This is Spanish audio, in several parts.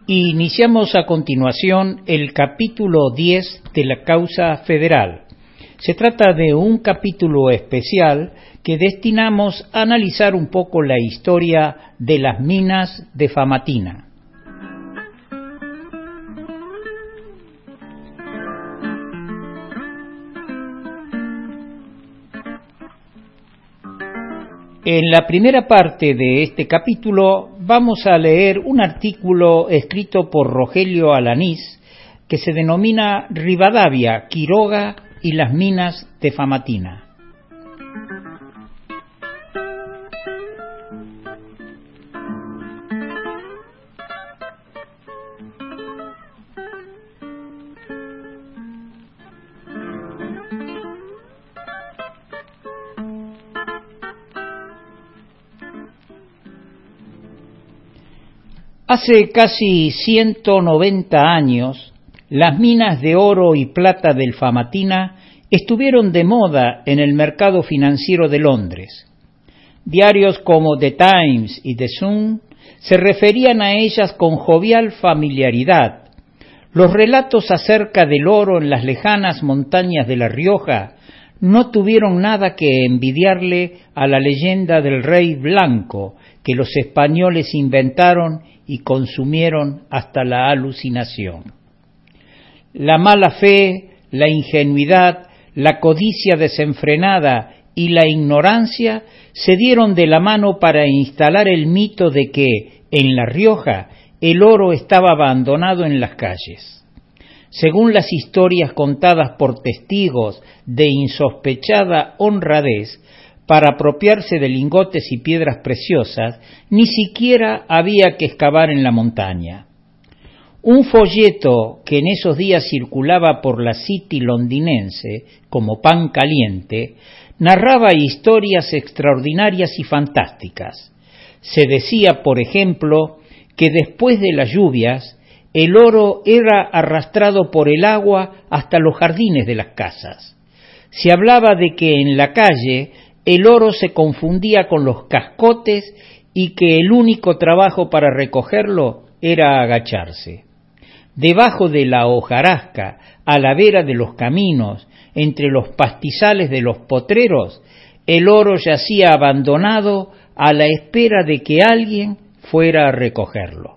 Iniciamos a continuación el capítulo 10 de la causa federal. Se trata de un capítulo especial que destinamos a analizar un poco la historia de las minas de Famatina. En la primera parte de este capítulo vamos a leer un artículo escrito por Rogelio Alanís que se denomina Rivadavia, Quiroga y las minas de Famatina. Hace casi 190 años, las minas de oro y plata del Famatina estuvieron de moda en el mercado financiero de Londres. Diarios como The Times y The Sun se referían a ellas con jovial familiaridad. Los relatos acerca del oro en las lejanas montañas de La Rioja no tuvieron nada que envidiarle a la leyenda del rey blanco que los españoles inventaron y consumieron hasta la alucinación. La mala fe, la ingenuidad, la codicia desenfrenada y la ignorancia se dieron de la mano para instalar el mito de que, en La Rioja, el oro estaba abandonado en las calles. Según las historias contadas por testigos de insospechada honradez, para apropiarse de lingotes y piedras preciosas, ni siquiera había que excavar en la montaña. Un folleto que en esos días circulaba por la City londinense como pan caliente, narraba historias extraordinarias y fantásticas. Se decía, por ejemplo, que después de las lluvias, el oro era arrastrado por el agua hasta los jardines de las casas. Se hablaba de que en la calle el oro se confundía con los cascotes y que el único trabajo para recogerlo era agacharse. Debajo de la hojarasca, a la vera de los caminos, entre los pastizales de los potreros, el oro yacía abandonado a la espera de que alguien fuera a recogerlo.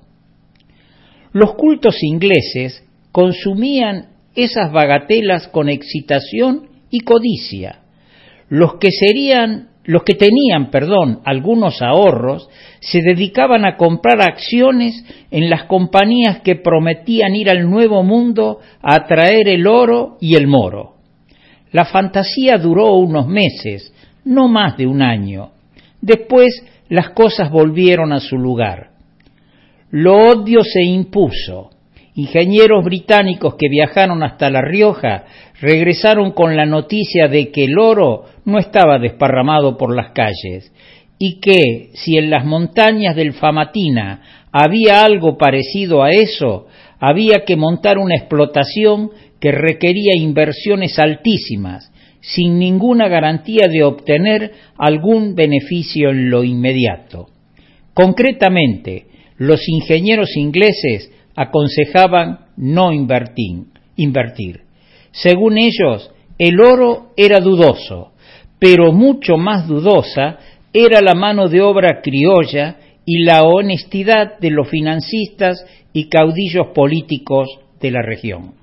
Los cultos ingleses consumían esas bagatelas con excitación y codicia. Los que tenían algunos ahorros se dedicaban a comprar acciones en las compañías que prometían ir al Nuevo Mundo a traer el oro y el moro. La fantasía duró unos meses, no más de un año. Después las cosas volvieron a su lugar. Lo obvio se impuso. Ingenieros británicos que viajaron hasta La Rioja regresaron con la noticia de que el oro no estaba desparramado por las calles y que, si en las montañas del Famatina había algo parecido a eso, había que montar una explotación que requería inversiones altísimas, sin ninguna garantía de obtener algún beneficio en lo inmediato. Concretamente, los ingenieros ingleses aconsejaban no invertir. Según ellos, el oro era dudoso, pero mucho más dudosa era la mano de obra criolla y la honestidad de los financistas y caudillos políticos de la región.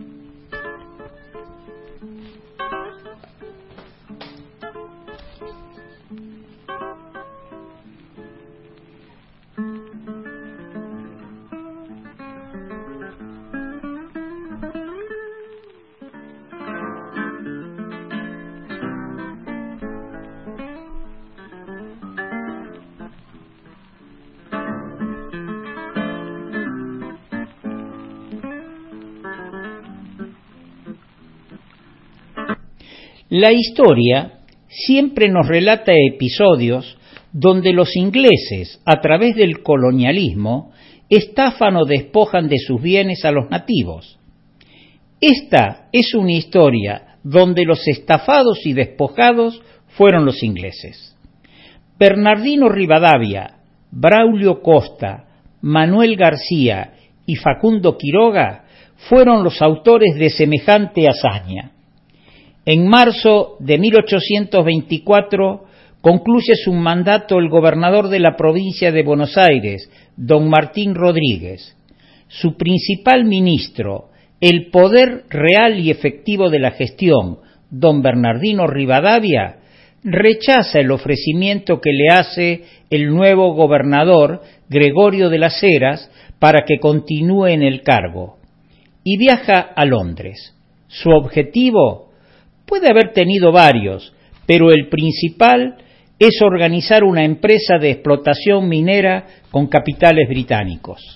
La historia siempre nos relata episodios donde los ingleses, a través del colonialismo, estafan o despojan de sus bienes a los nativos. Esta es una historia donde los estafados y despojados fueron los ingleses. Bernardino Rivadavia, Braulio Costa, Manuel García y Facundo Quiroga fueron los autores de semejante hazaña. En marzo de 1824 concluye su mandato el gobernador de la provincia de Buenos Aires, don Martín Rodríguez. Su principal ministro, el poder real y efectivo de la gestión, don Bernardino Rivadavia, rechaza el ofrecimiento que le hace el nuevo gobernador, Gregorio de las Heras, para que continúe en el cargo, y viaja a Londres. Su objetivo puede haber tenido varios, pero el principal es organizar una empresa de explotación minera con capitales británicos.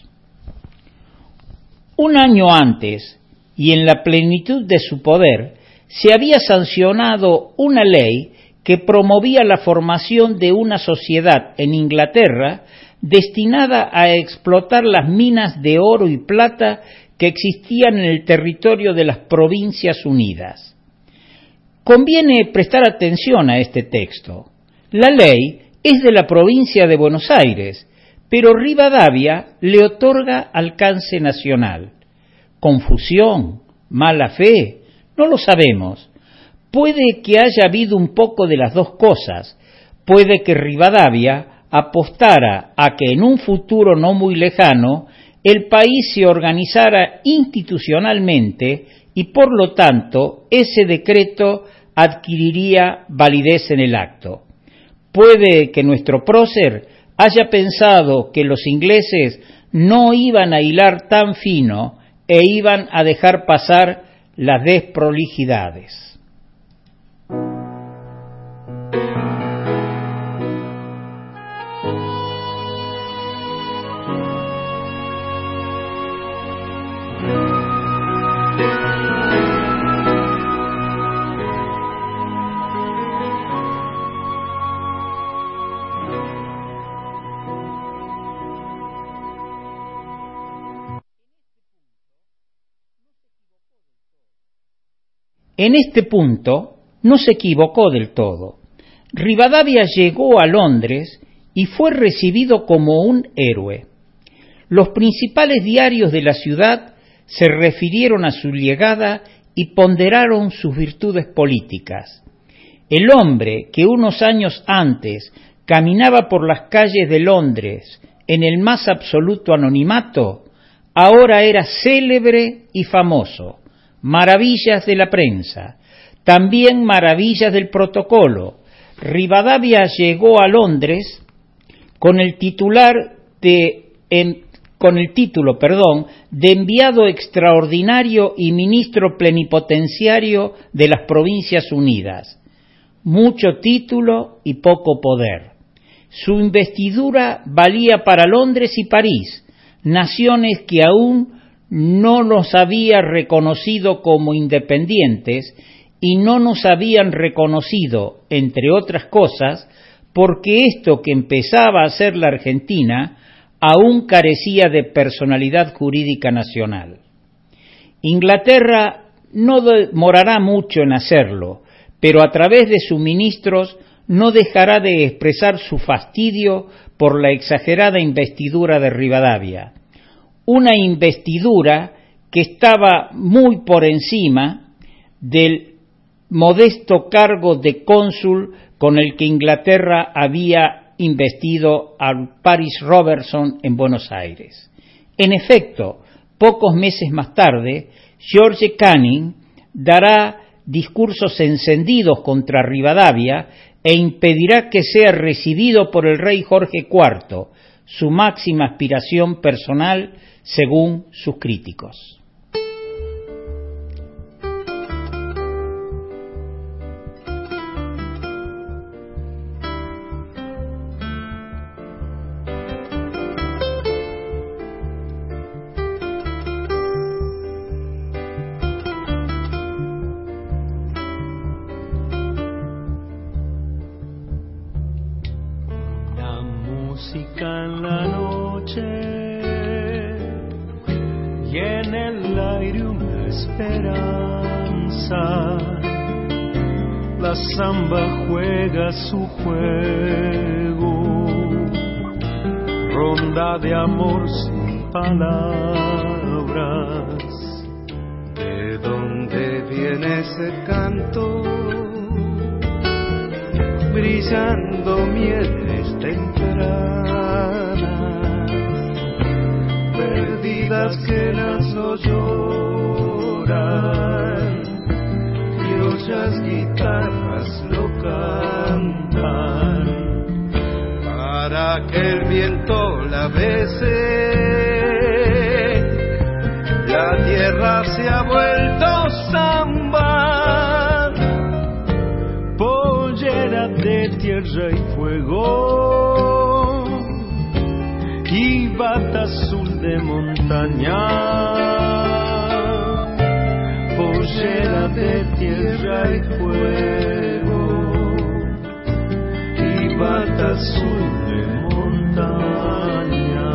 Un año antes, y en la plenitud de su poder, se había sancionado una ley que promovía la formación de una sociedad en Inglaterra destinada a explotar las minas de oro y plata que existían en el territorio de las Provincias Unidas. Conviene prestar atención a este texto. La ley es de la provincia de Buenos Aires, pero Rivadavia le otorga alcance nacional. ¿Confusión? ¿Mala fe? No lo sabemos. Puede que haya habido un poco de las dos cosas. Puede que Rivadavia apostara a que en un futuro no muy lejano el país se organizara institucionalmente y por lo tanto ese decreto adquiriría validez en el acto. Puede que nuestro prócer haya pensado que los ingleses no iban a hilar tan fino e iban a dejar pasar las desprolijidades. En este punto no se equivocó del todo. Rivadavia llegó a Londres y fue recibido como un héroe. Los principales diarios de la ciudad se refirieron a su llegada y ponderaron sus virtudes políticas. El hombre que unos años antes caminaba por las calles de Londres en el más absoluto anonimato, ahora era célebre y famoso. Maravillas de la prensa, también maravillas del protocolo. Rivadavia llegó a Londres con el título de enviado extraordinario y ministro plenipotenciario de las Provincias Unidas. Mucho título y poco poder. Su investidura valía para Londres y París, naciones que aún no nos había reconocido como independientes y no nos habían reconocido, entre otras cosas, porque esto que empezaba a ser la Argentina aún carecía de personalidad jurídica nacional. Inglaterra no demorará mucho en hacerlo, pero a través de sus ministros no dejará de expresar su fastidio por la exagerada investidura de Rivadavia. Una investidura que estaba muy por encima del modesto cargo de cónsul con el que Inglaterra había investido a Paris Robertson en Buenos Aires. En efecto, pocos meses más tarde, George Canning dará discursos encendidos contra Rivadavia e impedirá que sea recibido por el rey Jorge IV, su máxima aspiración personal según sus críticos. La música en la noche y en el aire una esperanza. La samba juega su juego, ronda de amor sin palabras. ¿De dónde viene ese canto? Brillando mieles tempranas, perdidas que no lloran, criollas guitarras lo cantan, para que el viento la bese. La tierra se ha vuelto samba, pollera de tierra y fuego, y bata azul de montaña. Pollera de tierra y fuego, y bata azul de montaña.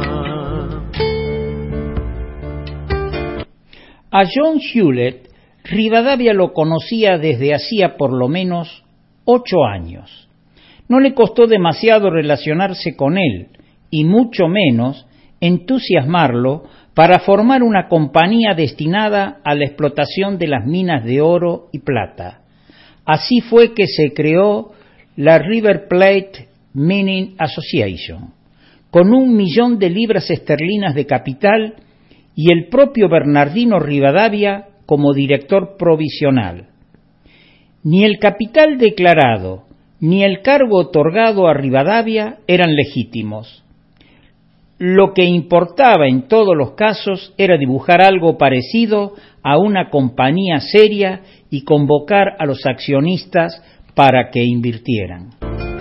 A John Hewlett, Rivadavia lo conocía desde hacía por lo menos 8 años. No le costó demasiado relacionarse con él, y mucho menos entusiasmarlo para formar una compañía destinada a la explotación de las minas de oro y plata. Así fue que se creó la River Plate Mining Association, con 1 millón de libras esterlinas de capital y el propio Bernardino Rivadavia como director provisional. Ni el capital declarado ni el cargo otorgado a Rivadavia eran legítimos. Lo que importaba en todos los casos era dibujar algo parecido a una compañía seria y convocar a los accionistas para que invirtieran.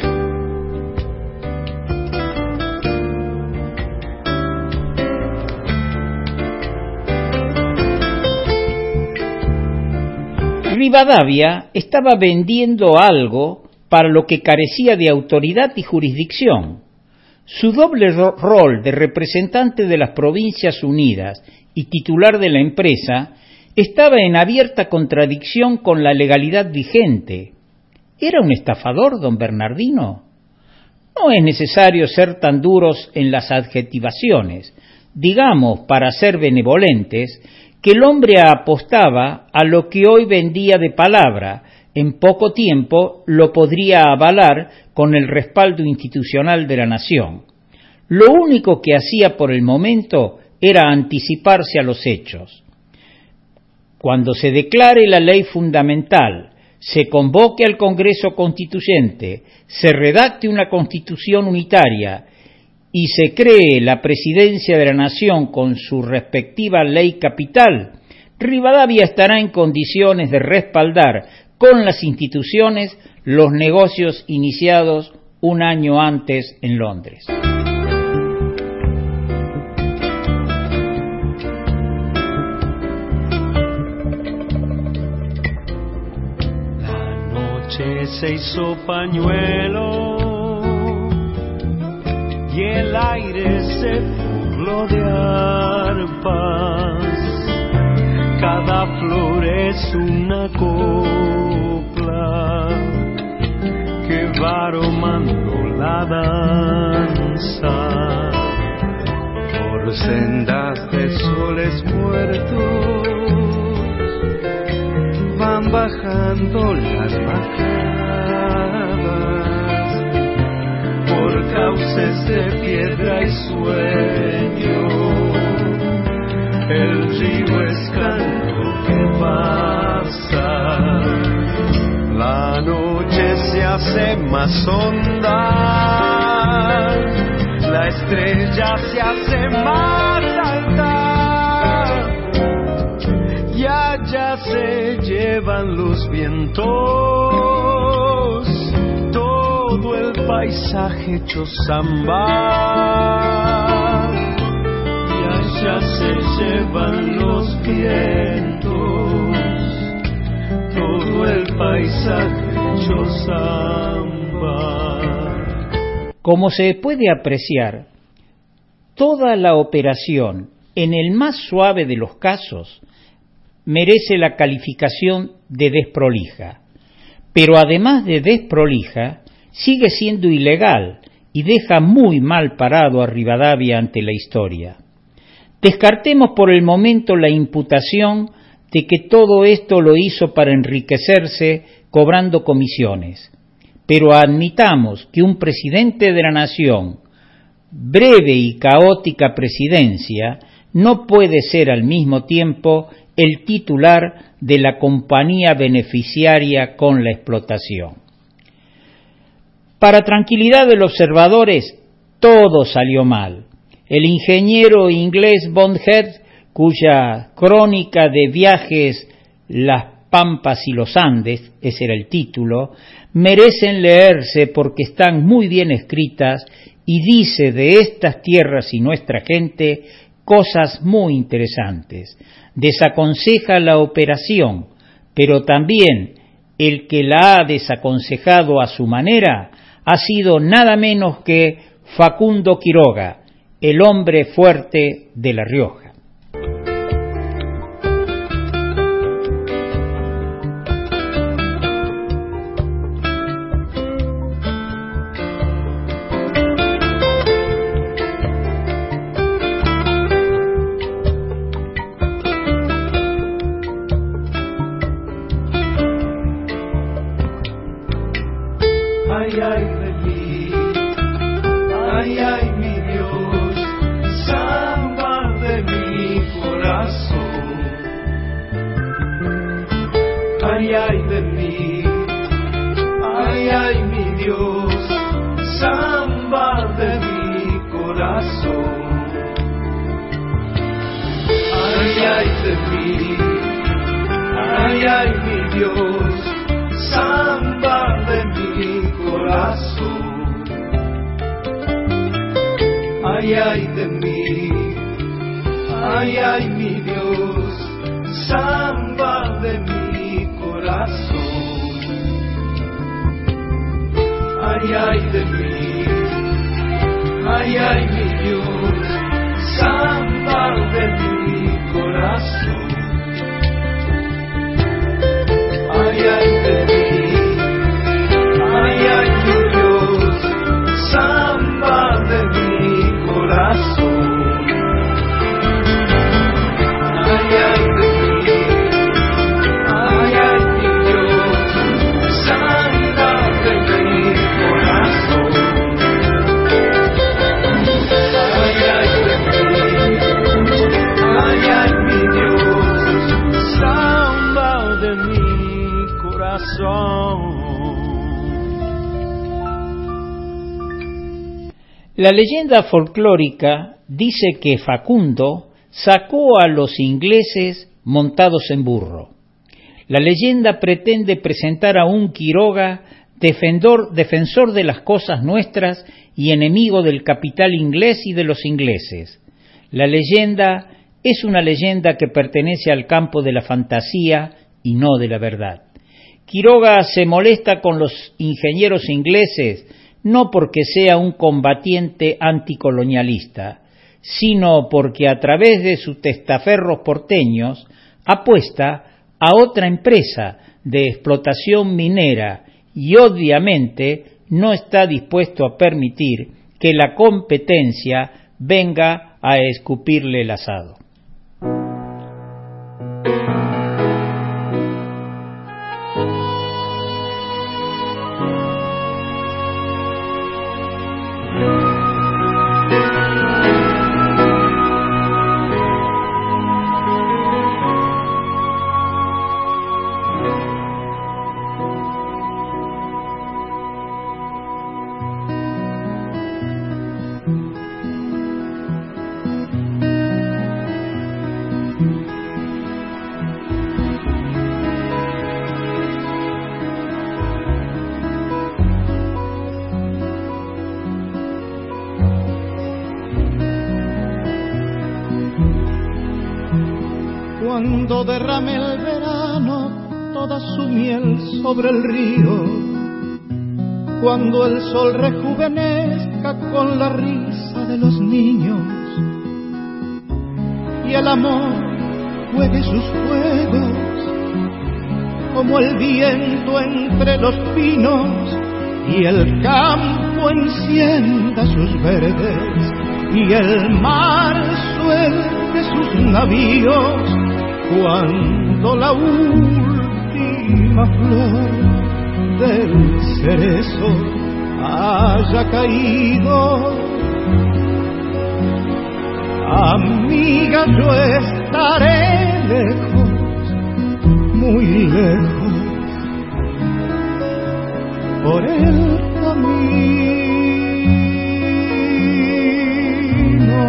Rivadavia estaba vendiendo algo para lo que carecía de autoridad y jurisdicción. Su doble rol de representante de las Provincias Unidas y titular de la empresa estaba en abierta contradicción con la legalidad vigente. ¿Era un estafador, don Bernardino? No es necesario ser tan duros en las adjetivaciones. Digamos, para ser benevolentes, que el hombre apostaba a lo que hoy vendía de palabra. En poco tiempo lo podría avalar con el respaldo institucional de la nación. Lo único que hacía por el momento era anticiparse a los hechos. Cuando se declare la ley fundamental, se convoque al Congreso Constituyente, se redacte una Constitución unitaria y se cree la Presidencia de la Nación con su respectiva ley capital, Rivadavia estará en condiciones de respaldar con las instituciones los negocios iniciados 1 año antes en Londres. La noche se hizo pañuelo y el aire se burló de arpas. Cada flor es una copla que va aromando la danza. por sendas de soles muertos van bajando las bajadas, por cauces de piedra y sueño. El río es canto que pasa, la noche se hace más honda, la estrella se hace más alta, y allá se llevan los vientos, todo el paisaje hecho samba. Ya se llevan los vientos, todo el paisaje hecho samba. Como se puede apreciar, toda la operación, en el más suave de los casos, merece la calificación de desprolija. Pero además de desprolija, sigue siendo ilegal y deja muy mal parado a Rivadavia ante la historia. Descartemos por el momento la imputación de que todo esto lo hizo para enriquecerse cobrando comisiones, pero admitamos que un presidente de la nación, breve y caótica presidencia, no puede ser al mismo tiempo el titular de la compañía beneficiaria con la explotación. Para tranquilidad de los observadores, todo salió mal. El ingeniero inglés Bondhead, cuya crónica de viajes Las Pampas y los Andes, ese era el título, merecen leerse porque están muy bien escritas y dice de estas tierras y nuestra gente cosas muy interesantes. Desaconseja la operación, pero también el que la ha desaconsejado a su manera ha sido nada menos que Facundo Quiroga, el hombre fuerte de La Rioja. La leyenda folclórica dice que Facundo sacó a los ingleses montados en burro. La leyenda pretende presentar a un Quiroga defensor de las cosas nuestras y enemigo del capital inglés y de los ingleses. La leyenda es una leyenda que pertenece al campo de la fantasía y no de la verdad. Quiroga se molesta con los ingenieros ingleses no porque sea un combatiente anticolonialista, sino porque a través de sus testaferros porteños apuesta a otra empresa de explotación minera y obviamente no está dispuesto a permitir que la competencia venga a escupirle el asado. Cuando derrame el verano toda su miel sobre el río, cuando el sol rejuvenezca con la risa de los niños y el amor juegue sus juegos como el viento entre los pinos y el campo encienda sus verdes y el mar suelte sus navíos cuando la última flor del cerezo haya caído. Amiga, yo estaré lejos, muy lejos, por el camino.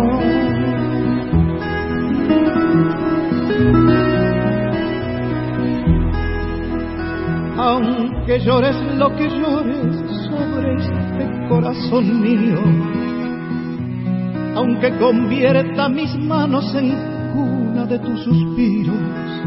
Aunque llores lo que llores sobre este corazón mío, aunque convierta mis manos en cuna de tus suspiros,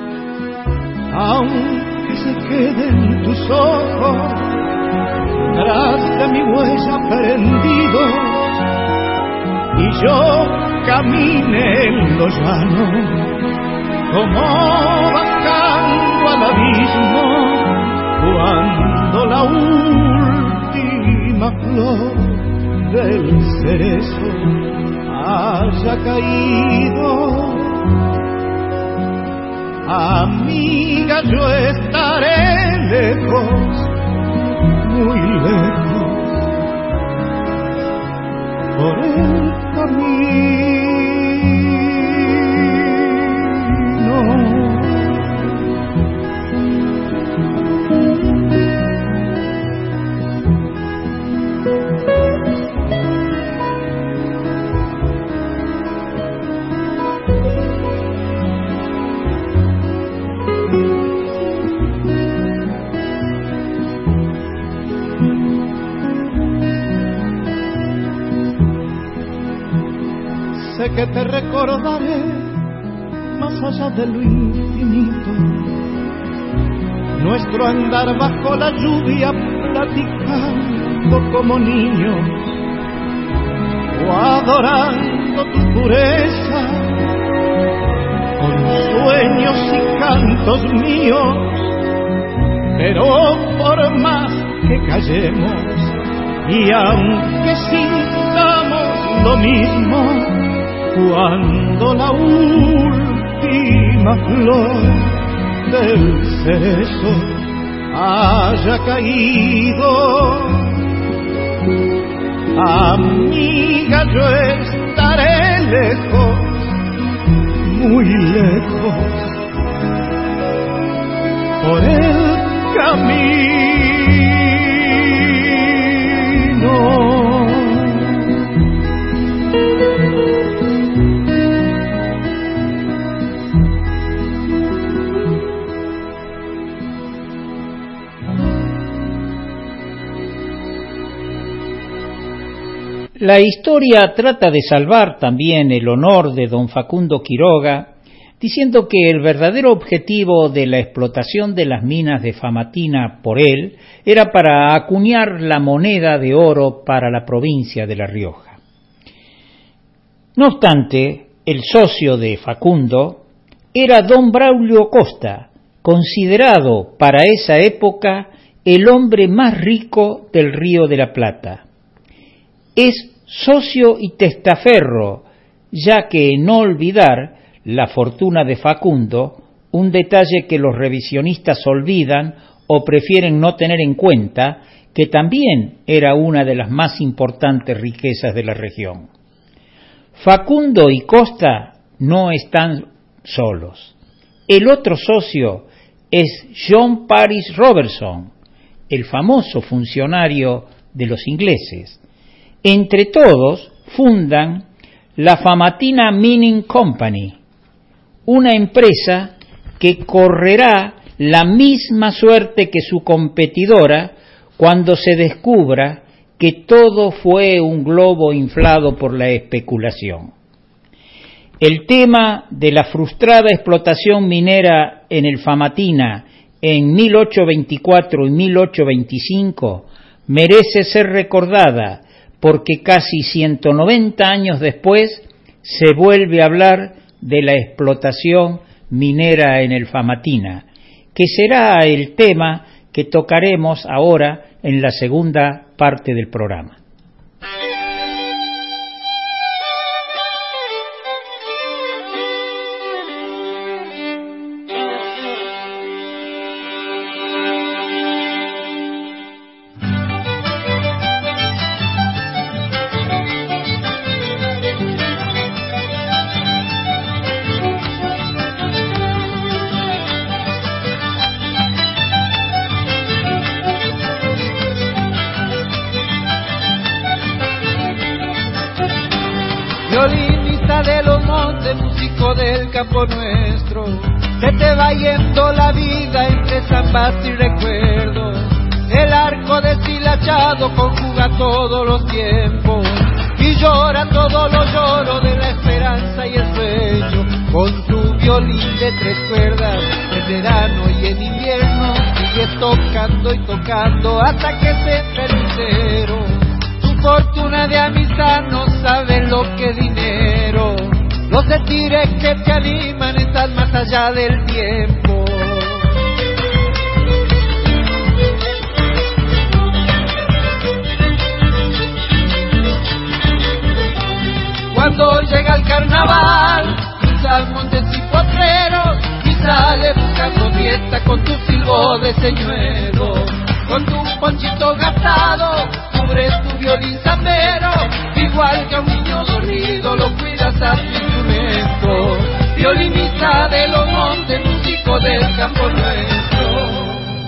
aunque se queden tus ojos tras de mi huella prendidos y yo camine en lo llano como bajando al abismo cuando la última flor del cerezo haya caído. Amiga, yo estaré lejos, muy lejos, por el camino. Sé que te recordaré más allá de lo infinito, nuestro andar bajo la lluvia platicando como niños o adorando tu pureza con sueños y cantos míos. Pero por más que callemos y aunque sintamos lo mismo, cuando la última flor del cerezo haya caído, amiga, yo estaré lejos, muy lejos, por el camino. La historia trata de salvar también el honor de don Facundo Quiroga, diciendo que el verdadero objetivo de la explotación de las minas de Famatina por él era para acuñar la moneda de oro para la provincia de La Rioja. No obstante, el socio de Facundo era don Braulio Costa, considerado para esa época el hombre más rico del Río de la Plata. Es socio y testaferro, ya que no olvidar la fortuna de Facundo, un detalle que los revisionistas olvidan o prefieren no tener en cuenta, que también era una de las más importantes riquezas de la región. Facundo y Costa no están solos. El otro socio es John Paris Robertson, el famoso funcionario de los ingleses. Entre todos fundan la Famatina Mining Company, una empresa que correrá la misma suerte que su competidora cuando se descubra que todo fue un globo inflado por la especulación. El tema de la frustrada explotación minera en el Famatina en 1824 y 1825 merece ser recordada, porque casi 190 años después se vuelve a hablar de la explotación minera en el Famatina, que será el tema que tocaremos ahora en la segunda parte del programa. violinista de los montes, músico del campo nuestro. Se te va yendo la vida entre zambas y recuerdos. El arco deshilachado conjuga todos los tiempos y llora todo lo lloro de la esperanza y el sueño. Con su violín de 3 cuerdas, en verano y en invierno, sigue tocando y tocando hasta que se entra el lucero. Su fortuna de amistad no sabe lo que es dinero. Los sentires que te animan están más allá del tiempo. Cuando llega el carnaval, cruzas montes y potreros y sales buscando fiesta con tu silbo de señuelo. Con tu ponchito gastado, cubres tu violín zambero, igual que a un niño dormido lo cuidas a tu instrumento. Violinista de los montes, músico del campo nuestro.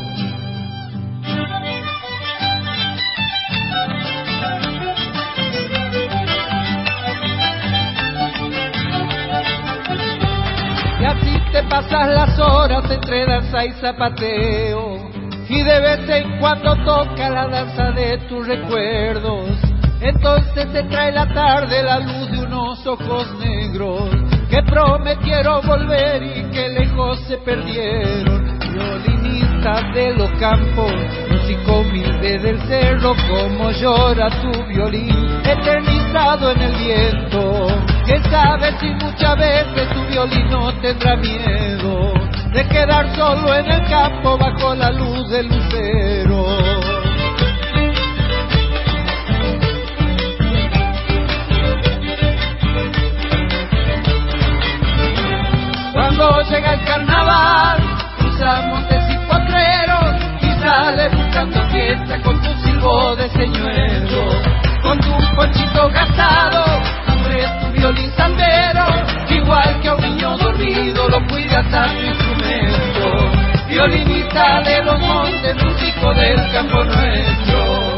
Y así te pasas las horas entre danza y zapateo, y de vez en cuando toca la danza de tus recuerdos. Entonces te trae la tarde la luz de unos ojos negros que prometieron volver y que lejos se perdieron. Violinistas de los campos, músico humilde del cerro, como llora tu violín eternizado en el viento. Quién sabe si muchas veces tu violín no tendrá miedo de quedar solo en el campo bajo la luz del lucero. Cuando llega el carnaval, cruzas montes y potreros y sales buscando fiesta con tu silbo de señuelo. Con tu ponchito gastado, cubres tu violín zambero, igual que a un niño dormido lo cuidas a tu instrumento. Violinista de los montes, músico del campo nuestro.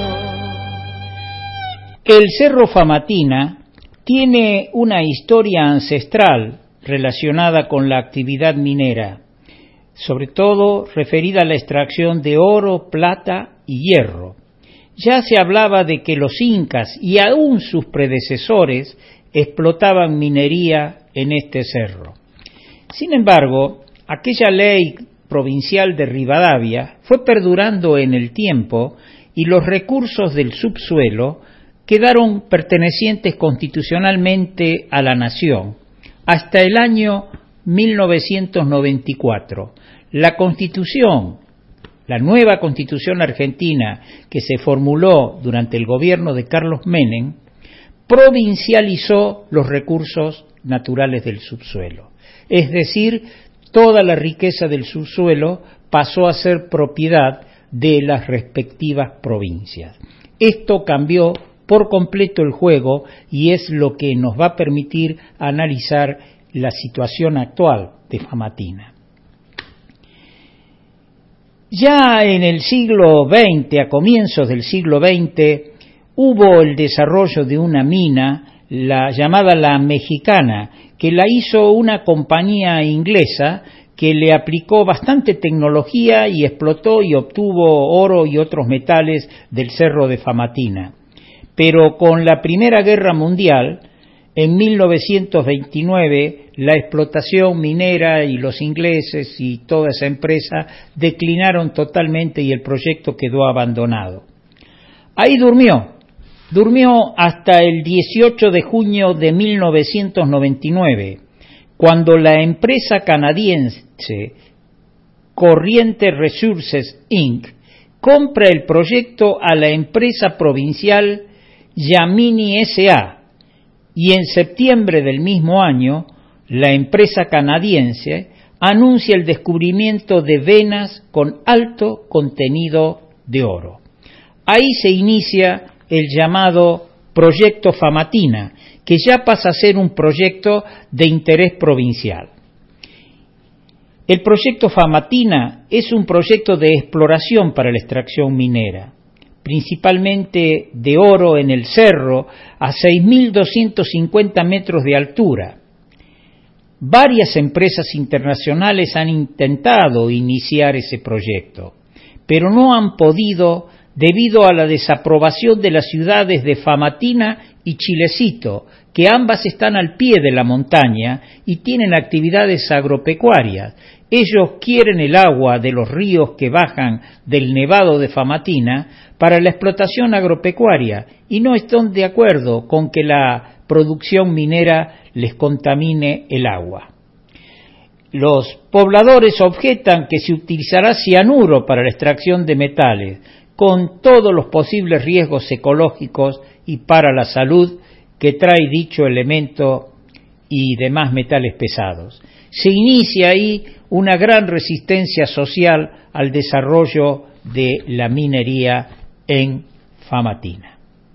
El Cerro Famatina tiene una historia ancestral relacionada con la actividad minera, sobre todo referida a la extracción de oro, plata y hierro. Ya se hablaba de que los incas y aún sus predecesores explotaban minería en este cerro. Sin embargo, aquella ley provincial de Rivadavia fue perdurando en el tiempo y los recursos del subsuelo quedaron pertenecientes constitucionalmente a la nación hasta el año 1994. La nueva Constitución argentina que se formuló durante el gobierno de Carlos Menem, provincializó los recursos naturales del subsuelo. Es decir, toda la riqueza del subsuelo pasó a ser propiedad de las respectivas provincias. Esto cambió por completo el juego y es lo que nos va a permitir analizar la situación actual de Famatina. Ya en el siglo XX, a comienzos del siglo XX, hubo el desarrollo de una mina, llamada La Mexicana, que la hizo una compañía inglesa que le aplicó bastante tecnología y explotó y obtuvo oro y otros metales del Cerro de Famatina. Pero con la Primera Guerra Mundial, en 1929, la explotación minera y los ingleses y toda esa empresa declinaron totalmente y el proyecto quedó abandonado. Ahí durmió hasta el 18 de junio de 1999, cuando la empresa canadiense Corriente Resources Inc. compra el proyecto a la empresa provincial Yamini S.A., y en septiembre del mismo año, la empresa canadiense anuncia el descubrimiento de venas con alto contenido de oro. Ahí se inicia el llamado Proyecto Famatina, que ya pasa a ser un proyecto de interés provincial. El Proyecto Famatina es un proyecto de exploración para la extracción minera. principalmente de oro en el cerro, a 6.250 metros de altura. Varias empresas internacionales han intentado iniciar ese proyecto, pero no han podido debido a la desaprobación de las ciudades de Famatina y Chilecito, que ambas están al pie de la montaña y tienen actividades agropecuarias. Ellos quieren el agua de los ríos que bajan del Nevado de Famatina para la explotación agropecuaria y no están de acuerdo con que la producción minera les contamine el agua. Los pobladores objetan que se utilizará cianuro para la extracción de metales, con todos los posibles riesgos ecológicos y para la salud que trae dicho elemento y demás metales pesados. Se inicia ahí una gran resistencia social al desarrollo de la minería en Famatina.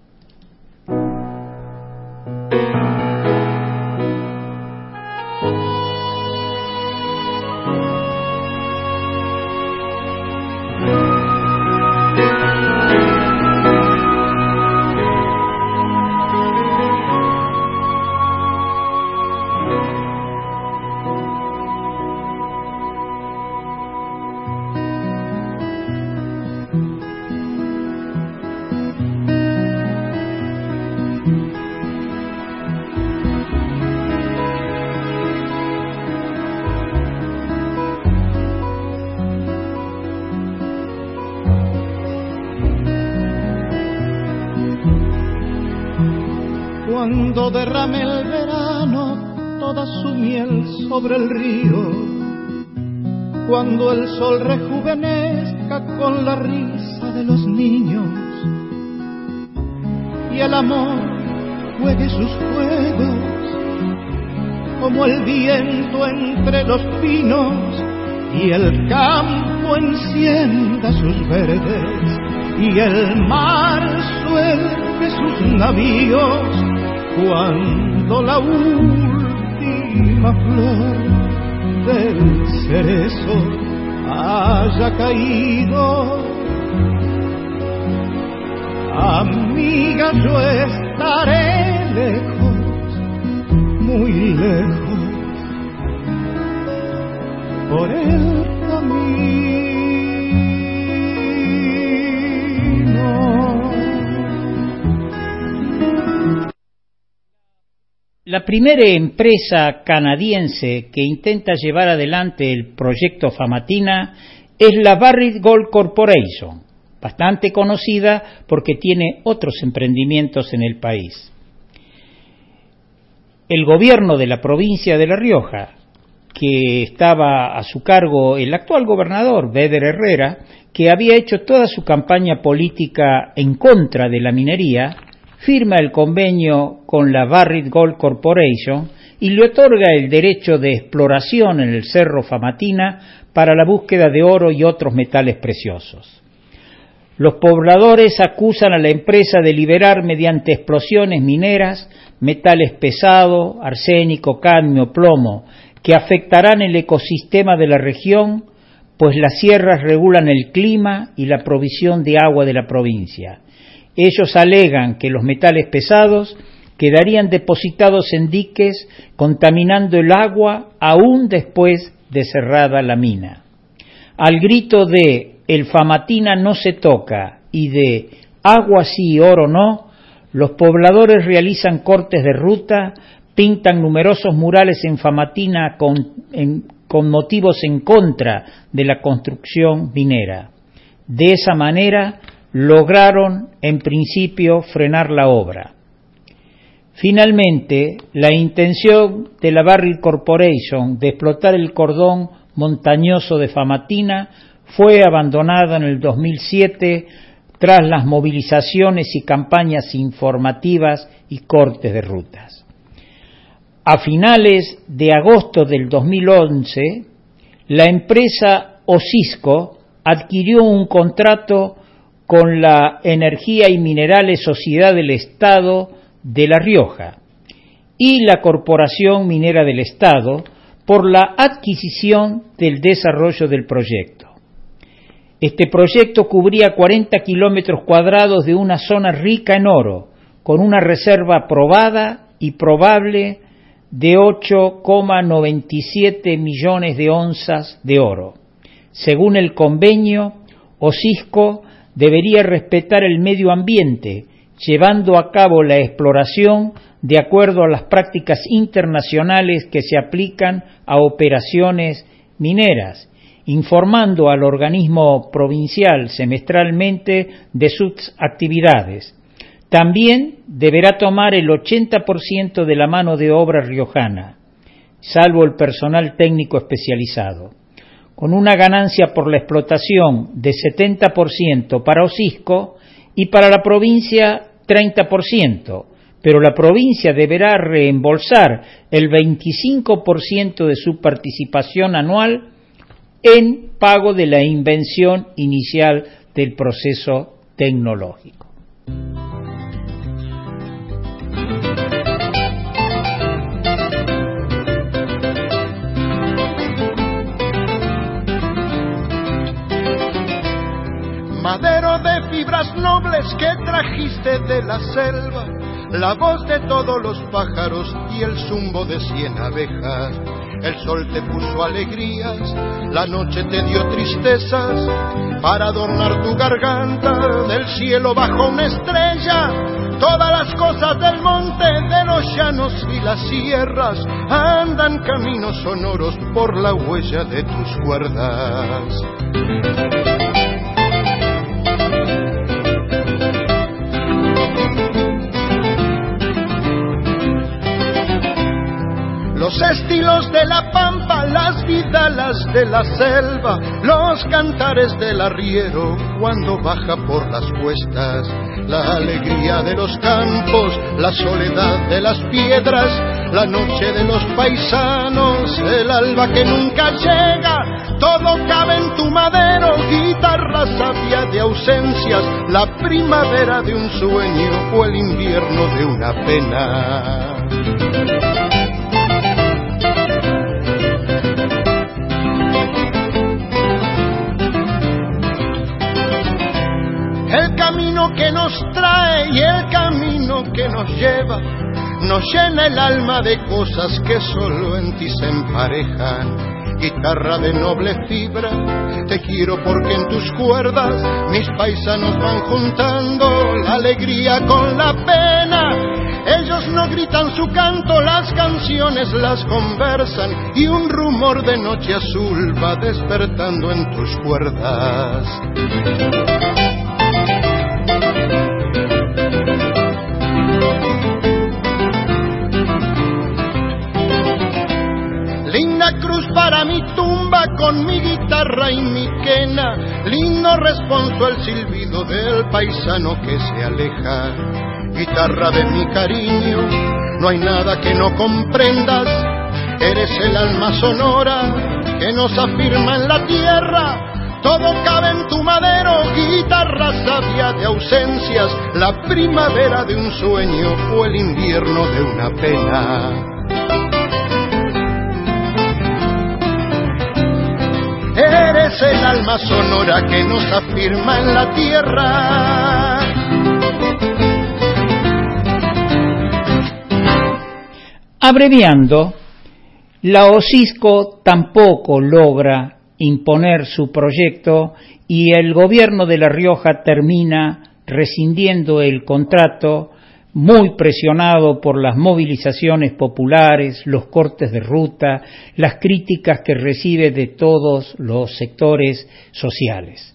Cuando derrame el verano toda su miel sobre el río, cuando el sol rejuvenezca con la risa de los niños y el amor juegue sus juegos como el viento entre los pinos y el campo encienda sus verdes y el mar suelte sus navíos, cuando la última flor del cerezo haya caído, amiga, yo estaré lejos, muy lejos, por el camino. La primera empresa canadiense que intenta llevar adelante el proyecto Famatina es la Barrick Gold Corporation, bastante conocida porque tiene otros emprendimientos en el país. El gobierno de la provincia de La Rioja, que estaba a su cargo el actual gobernador, Beder Herrera, que había hecho toda su campaña política en contra de la minería, firma el convenio con la Barrick Gold Corporation y le otorga el derecho de exploración en el Cerro Famatina para la búsqueda de oro y otros metales preciosos. Los pobladores acusan a la empresa de liberar mediante explosiones mineras metales pesados, arsénico, cadmio, plomo, que afectarán el ecosistema de la región, pues las sierras regulan el clima y la provisión de agua de la provincia. Ellos alegan que los metales pesados quedarían depositados en diques, contaminando el agua aún después de cerrada la mina. Al grito de "el Famatina no se toca" y de "agua sí, oro no", los pobladores realizan cortes de ruta, pintan numerosos murales en Famatina con motivos en contra de la construcción minera. De esa manera lograron en principio frenar la obra. Finalmente, la intención de la Barrick Corporation de explotar el cordón montañoso de Famatina fue abandonada en el 2007 tras las movilizaciones y campañas informativas y cortes de rutas. A finales de agosto del 2011, la empresa Osisco adquirió un contrato con la Energía y Minerales Sociedad del Estado de La Rioja y la Corporación Minera del Estado por la adquisición del desarrollo del proyecto. Este proyecto cubría 40 kilómetros cuadrados de una zona rica en oro, con una reserva probada y probable de 8,97 millones de onzas de oro. Según el convenio, Osisko debería respetar el medio ambiente, llevando a cabo la exploración de acuerdo a las prácticas internacionales que se aplican a operaciones mineras, informando al organismo provincial semestralmente de sus actividades. También deberá tomar el 80% de la mano de obra riojana, salvo el personal técnico especializado, con una ganancia por la explotación de 70% para Osisko y para la provincia 30%, pero la provincia deberá reembolsar el 25% de su participación anual en pago de la invención inicial del proceso tecnológico. Madero de fibras nobles que trajiste de la selva, la voz de todos los pájaros y el zumbo de 100 abejas. El sol te puso alegrías, la noche te dio tristezas, para adornar tu garganta del cielo bajó una estrella. Todas las cosas del monte, de los llanos y las sierras, andan caminos sonoros por la huella de tus cuerdas. Los estilos de la pampa, las vidalas de la selva, los cantares del arriero cuando baja por las cuestas, la alegría de los campos, la soledad de las piedras, la noche de los paisanos, el alba que nunca llega, todo cabe en tu madero, guitarra sabia de ausencias, la primavera de un sueño o el invierno de una pena. El camino que nos trae y el camino que nos lleva nos llena el alma de cosas que solo en ti se emparejan. Guitarra de noble fibra, te quiero porque en tus cuerdas mis paisanos van juntando la alegría con la pena. Ellos no gritan su canto, las canciones las conversan y un rumor de noche azul va despertando en tus cuerdas. Linda cruz para mi tumba con mi guitarra y mi quena, lindo responso al silbido del paisano que se aleja. Guitarra de mi cariño, no hay nada que no comprendas, eres el alma sonora que nos afirma en la tierra. Todo cabe en tu madero, guitarra sabia de ausencias, la primavera de un sueño o el invierno de una pena. Eres el alma sonora que nos afirma en la tierra. Abreviando, la Osisko tampoco logra imponer su proyecto y el gobierno de La Rioja termina rescindiendo el contrato, muy presionado por las movilizaciones populares, los cortes de ruta, las críticas que recibe de todos los sectores sociales.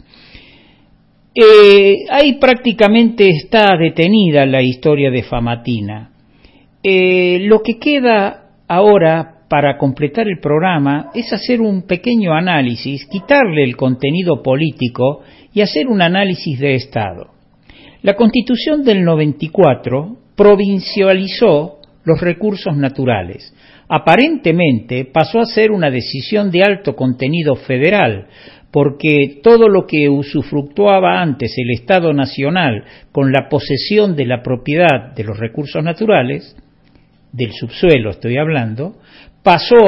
Ahí prácticamente está detenida la historia de Famatina. Lo que queda ahora para completar el programa es hacer un pequeño análisis, quitarle el contenido político y hacer un análisis de Estado. La Constitución del 94 provincializó los recursos naturales. Aparentemente pasó a ser una decisión de alto contenido federal, porque todo lo que usufructuaba antes el Estado Nacional con la posesión de la propiedad de los recursos naturales, del subsuelo estoy hablando, pasó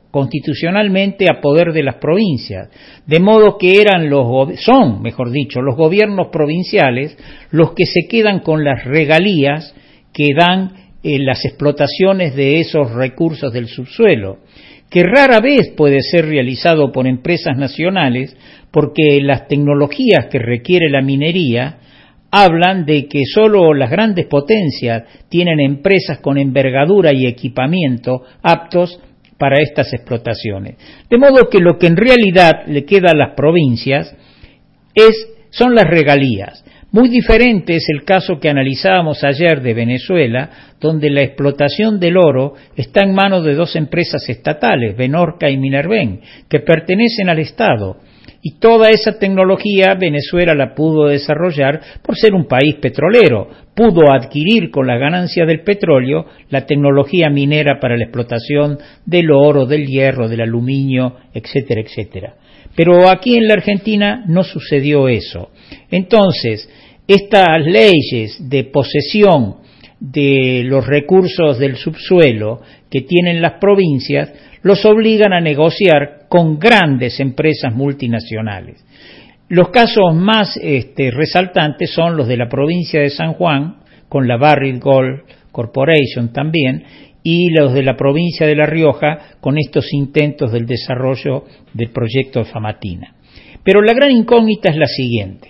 constitucionalmente a poder de las provincias, de modo que son los gobiernos provinciales los que se quedan con las regalías que dan las explotaciones de esos recursos del subsuelo, que rara vez puede ser realizado por empresas nacionales, porque las tecnologías que requiere la minería hablan de que solo las grandes potencias tienen empresas con envergadura y equipamiento aptos para estas explotaciones. De modo que lo que en realidad le queda a las provincias son las regalías. Muy diferente es el caso que analizábamos ayer de Venezuela, donde la explotación del oro está en manos de dos empresas estatales, Benorca y Minerven, que pertenecen al Estado. Y toda esa tecnología Venezuela la pudo desarrollar por ser un país petrolero. Pudo adquirir con la ganancia del petróleo la tecnología minera para la explotación del oro, del hierro, del aluminio, etcétera, etcétera. Pero aquí en la Argentina no sucedió eso. Entonces, estas leyes de posesión de los recursos del subsuelo que tienen las provincias los obligan a negociar con grandes empresas multinacionales. Los casos más resaltantes son los de la provincia de San Juan, con la Barrick Gold Corporation también, y los de la provincia de La Rioja, con estos intentos del desarrollo del proyecto Famatina. Pero la gran incógnita es la siguiente.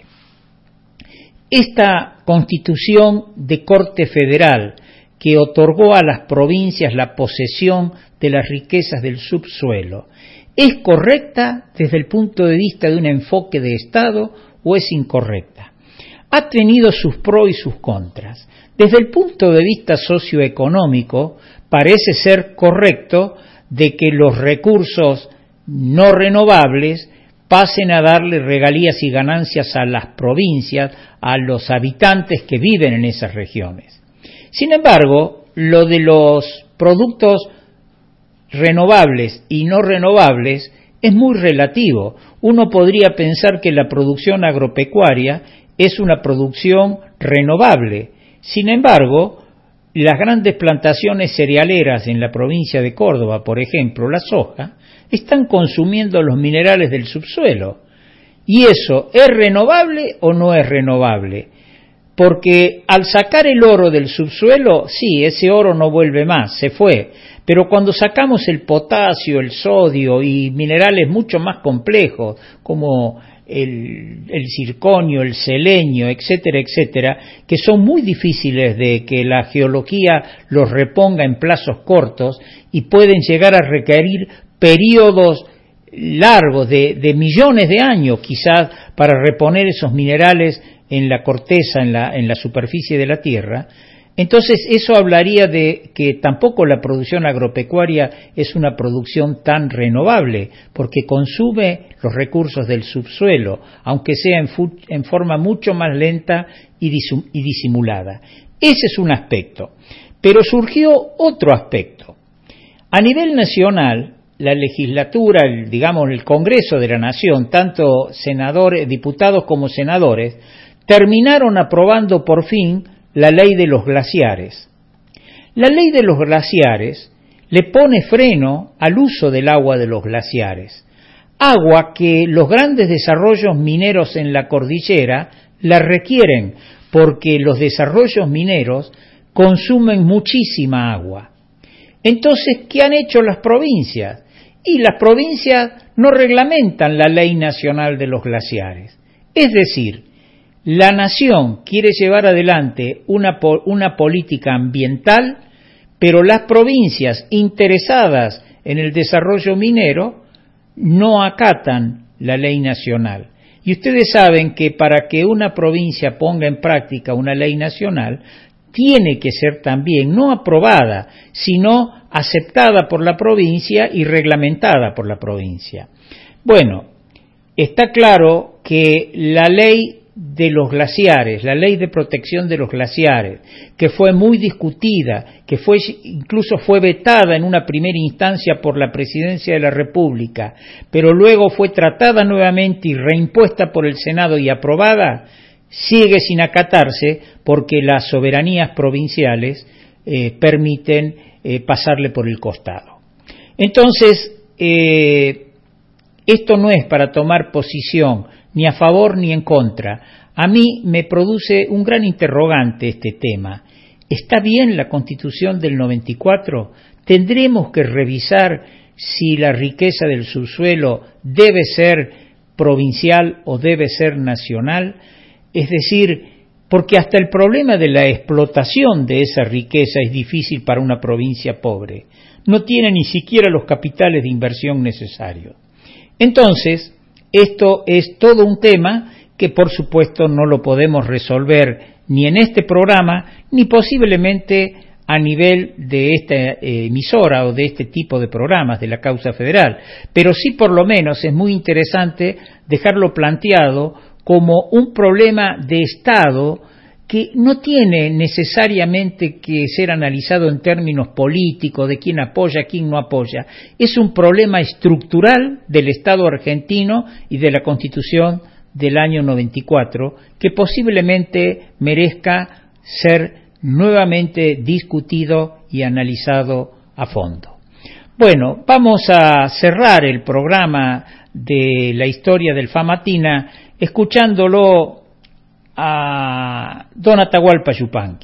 Esta constitución de Corte Federal que otorgó a las provincias la posesión de las riquezas del subsuelo, ¿es correcta desde el punto de vista de un enfoque de Estado o es incorrecta? Ha tenido sus pros y sus contras. Desde el punto de vista socioeconómico, parece ser correcto de que los recursos no renovables pasen a darle regalías y ganancias a las provincias, a los habitantes que viven en esas regiones. Sin embargo, lo de los productos renovables y no renovables es muy relativo. Uno podría pensar que la producción agropecuaria es una producción renovable. Sin embargo, las grandes plantaciones cerealeras en la provincia de Córdoba, por ejemplo, la soja, están consumiendo los minerales del subsuelo. ¿Y eso es renovable o no es renovable? Porque al sacar el oro del subsuelo, sí, ese oro no vuelve más, se fue. Pero cuando sacamos el potasio, el sodio y minerales mucho más complejos, como el circonio, el selenio, etcétera, etcétera, que son muy difíciles de que la geología los reponga en plazos cortos y pueden llegar a requerir periodos largos de millones de años quizás para reponer esos minerales en la corteza, en la superficie de la tierra. Entonces eso hablaría de que tampoco la producción agropecuaria es una producción tan renovable, porque consume los recursos del subsuelo, aunque sea en forma mucho más lenta y disimulada. Ese es un aspecto. Pero surgió otro aspecto. A nivel nacional, la legislatura, el Congreso de la Nación, tanto diputados como senadores, terminaron aprobando por fin la ley de los glaciares. La ley de los glaciares le pone freno al uso del agua de los glaciares, agua que los grandes desarrollos mineros en la cordillera la requieren, porque los desarrollos mineros consumen muchísima agua. Entonces, ¿qué han hecho las provincias? Y las provincias no reglamentan la ley nacional de los glaciares. Es decir, la nación quiere llevar adelante una política ambiental, pero las provincias interesadas en el desarrollo minero no acatan la ley nacional. Y ustedes saben que para que una provincia ponga en práctica una ley nacional, tiene que ser también no aprobada, sino aceptada por la provincia y reglamentada por la provincia. Bueno, está claro que la ley de los glaciares, la ley de protección de los glaciares, que fue muy discutida, que incluso fue vetada en una primera instancia por la Presidencia de la República, pero luego fue tratada nuevamente y reimpuesta por el Senado y aprobada, sigue sin acatarse porque las soberanías provinciales permiten pasarle por el costado. Entonces, esto no es para tomar posición ni a favor ni en contra. A mí me produce un gran interrogante este tema. ¿Está bien la Constitución del 94? ¿Tendremos que revisar si la riqueza del subsuelo debe ser provincial o debe ser nacional? Es decir, porque hasta el problema de la explotación de esa riqueza es difícil para una provincia pobre. No tiene ni siquiera los capitales de inversión necesarios. Entonces, esto es todo un tema que por supuesto no lo podemos resolver ni en este programa, ni posiblemente a nivel de esta emisora o de este tipo de programas de la causa federal. Pero sí por lo menos es muy interesante dejarlo planteado como un problema de Estado que no tiene necesariamente que ser analizado en términos políticos, de quién apoya, quién no apoya. Es un problema estructural del Estado argentino y de la Constitución del año 94, que posiblemente merezca ser nuevamente discutido y analizado a fondo. Bueno, vamos a cerrar el programa de la historia del Famatina escuchándolo a don Atahualpa Yupanqui.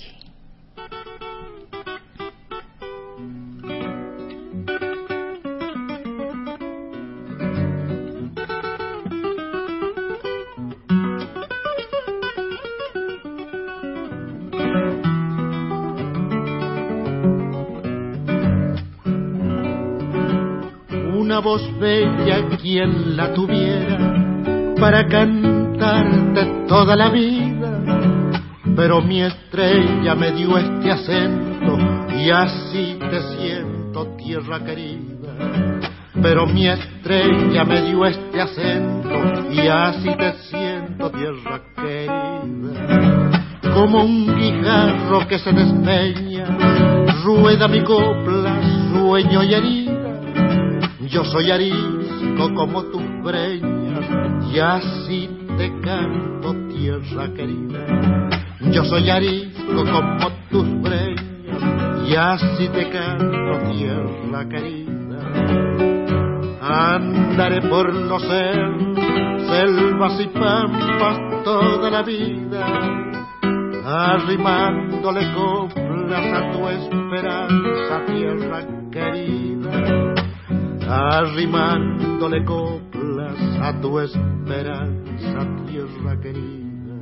Una voz bella quien la tuviera para cantarte toda la vida, pero mi estrella me dio este acento y así te siento, tierra querida. Pero mi estrella me dio este acento y así te siento, tierra querida. Como un guijarro que se despeña, rueda mi copla, sueño y herida. Yo soy arisco como tus breñas y así te canto, tierra querida. Yo soy arisco como tus breñas y así te canto, tierra querida. Andaré por los cerros, selvas y pampas toda la vida, arrimándole coplas a tu esperanza, tierra querida. Arrimándole coplas a tu esperanza, tierra querida.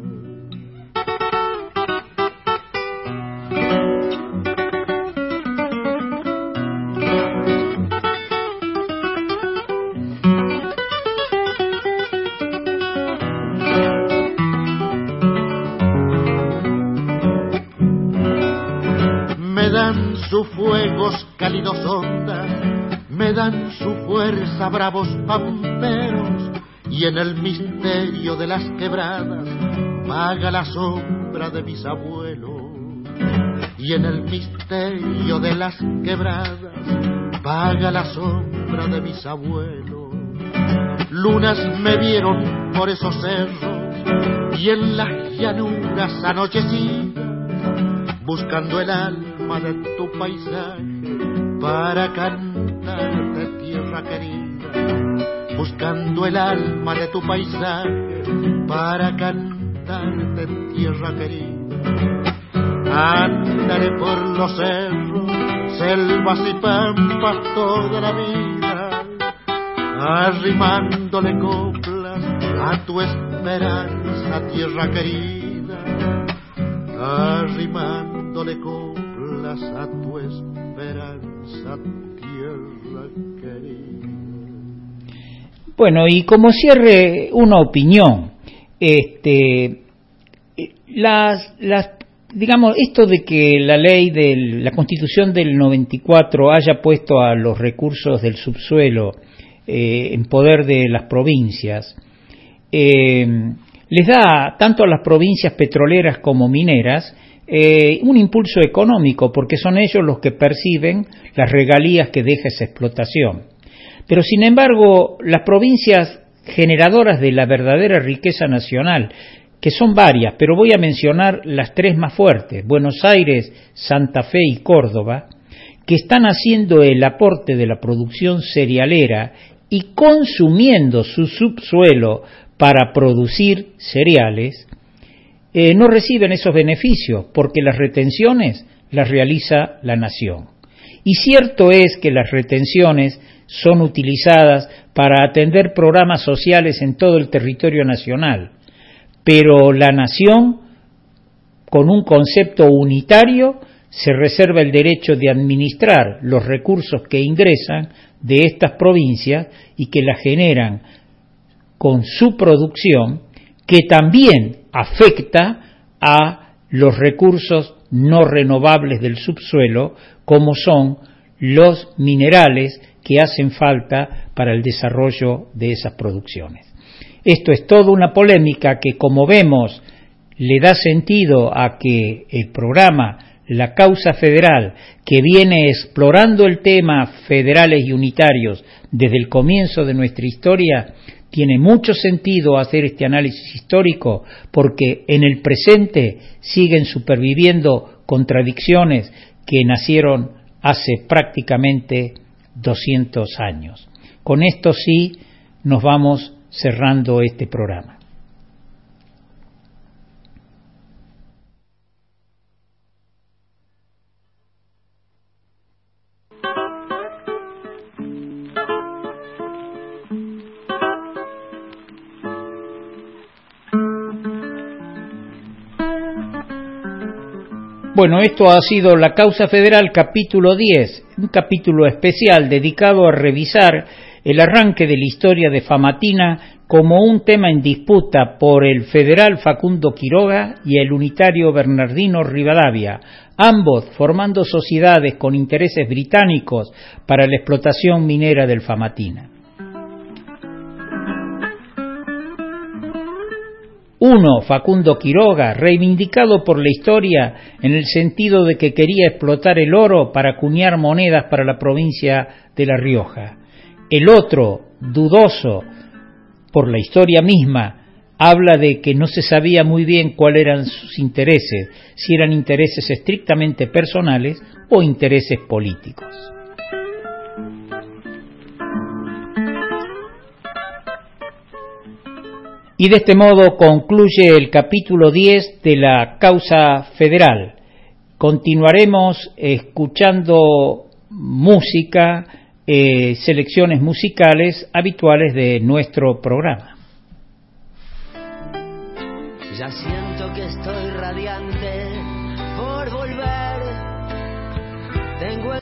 Me dan sus fuegos cálidos ondas, me dan su fuerza bravos pamperos, y en el misterio de las quebradas vaga la sombra de mis abuelos. Y en el misterio de las quebradas vaga la sombra de mis abuelos. Lunas me vieron por esos cerros y en las llanuras anochecidas, buscando el alma de tu paisaje para cantarte, tierra querida. Buscando el alma de tu paisaje para cantarte, tierra querida. Andaré por los cerros, selvas y pampas toda la vida, arrimándole coplas a tu esperanza, tierra querida. Arrimándole coplas a tu esperanza, tierra querida. Bueno, y como cierre una opinión, digamos, esto de que la ley de la Constitución del 94 haya puesto a los recursos del subsuelo en poder de las provincias, les da tanto a las provincias petroleras como mineras un impulso económico, porque son ellos los que perciben las regalías que deja esa explotación. Pero sin embargo, las provincias generadoras de la verdadera riqueza nacional, que son varias, pero voy a mencionar las tres más fuertes: Buenos Aires, Santa Fe y Córdoba, que están haciendo el aporte de la producción cerealera y consumiendo su subsuelo para producir cereales, no reciben esos beneficios porque las retenciones las realiza la nación. Y cierto es que las retenciones son utilizadas para atender programas sociales en todo el territorio nacional, pero la nación, con un concepto unitario, se reserva el derecho de administrar los recursos que ingresan de estas provincias y que las generan con su producción, que también afecta a los recursos no renovables del subsuelo, como son los minerales que hacen falta para el desarrollo de esas producciones. Esto es toda una polémica que, como vemos, le da sentido a que el programa La Causa Federal, que viene explorando el tema federales y unitarios desde el comienzo de nuestra historia, tiene mucho sentido hacer este análisis histórico porque en el presente siguen superviviendo contradicciones que nacieron hace prácticamente 200 años. Con esto sí nos vamos cerrando este programa. Bueno, esto ha sido La Causa Federal, capítulo 10, un capítulo especial dedicado a revisar el arranque de la historia de Famatina como un tema en disputa por el federal Facundo Quiroga y el unitario Bernardino Rivadavia, ambos formando sociedades con intereses británicos para la explotación minera del Famatina. Uno, Facundo Quiroga, reivindicado por la historia en el sentido de que quería explotar el oro para acuñar monedas para la provincia de La Rioja. El otro, dudoso por la historia misma, habla de que no se sabía muy bien cuáles eran sus intereses, si eran intereses estrictamente personales o intereses políticos. Y de este modo concluye el capítulo 10 de La Causa Federal. Continuaremos escuchando música, selecciones musicales habituales de nuestro programa. Ya siento que estoy radiante por volver. Tengo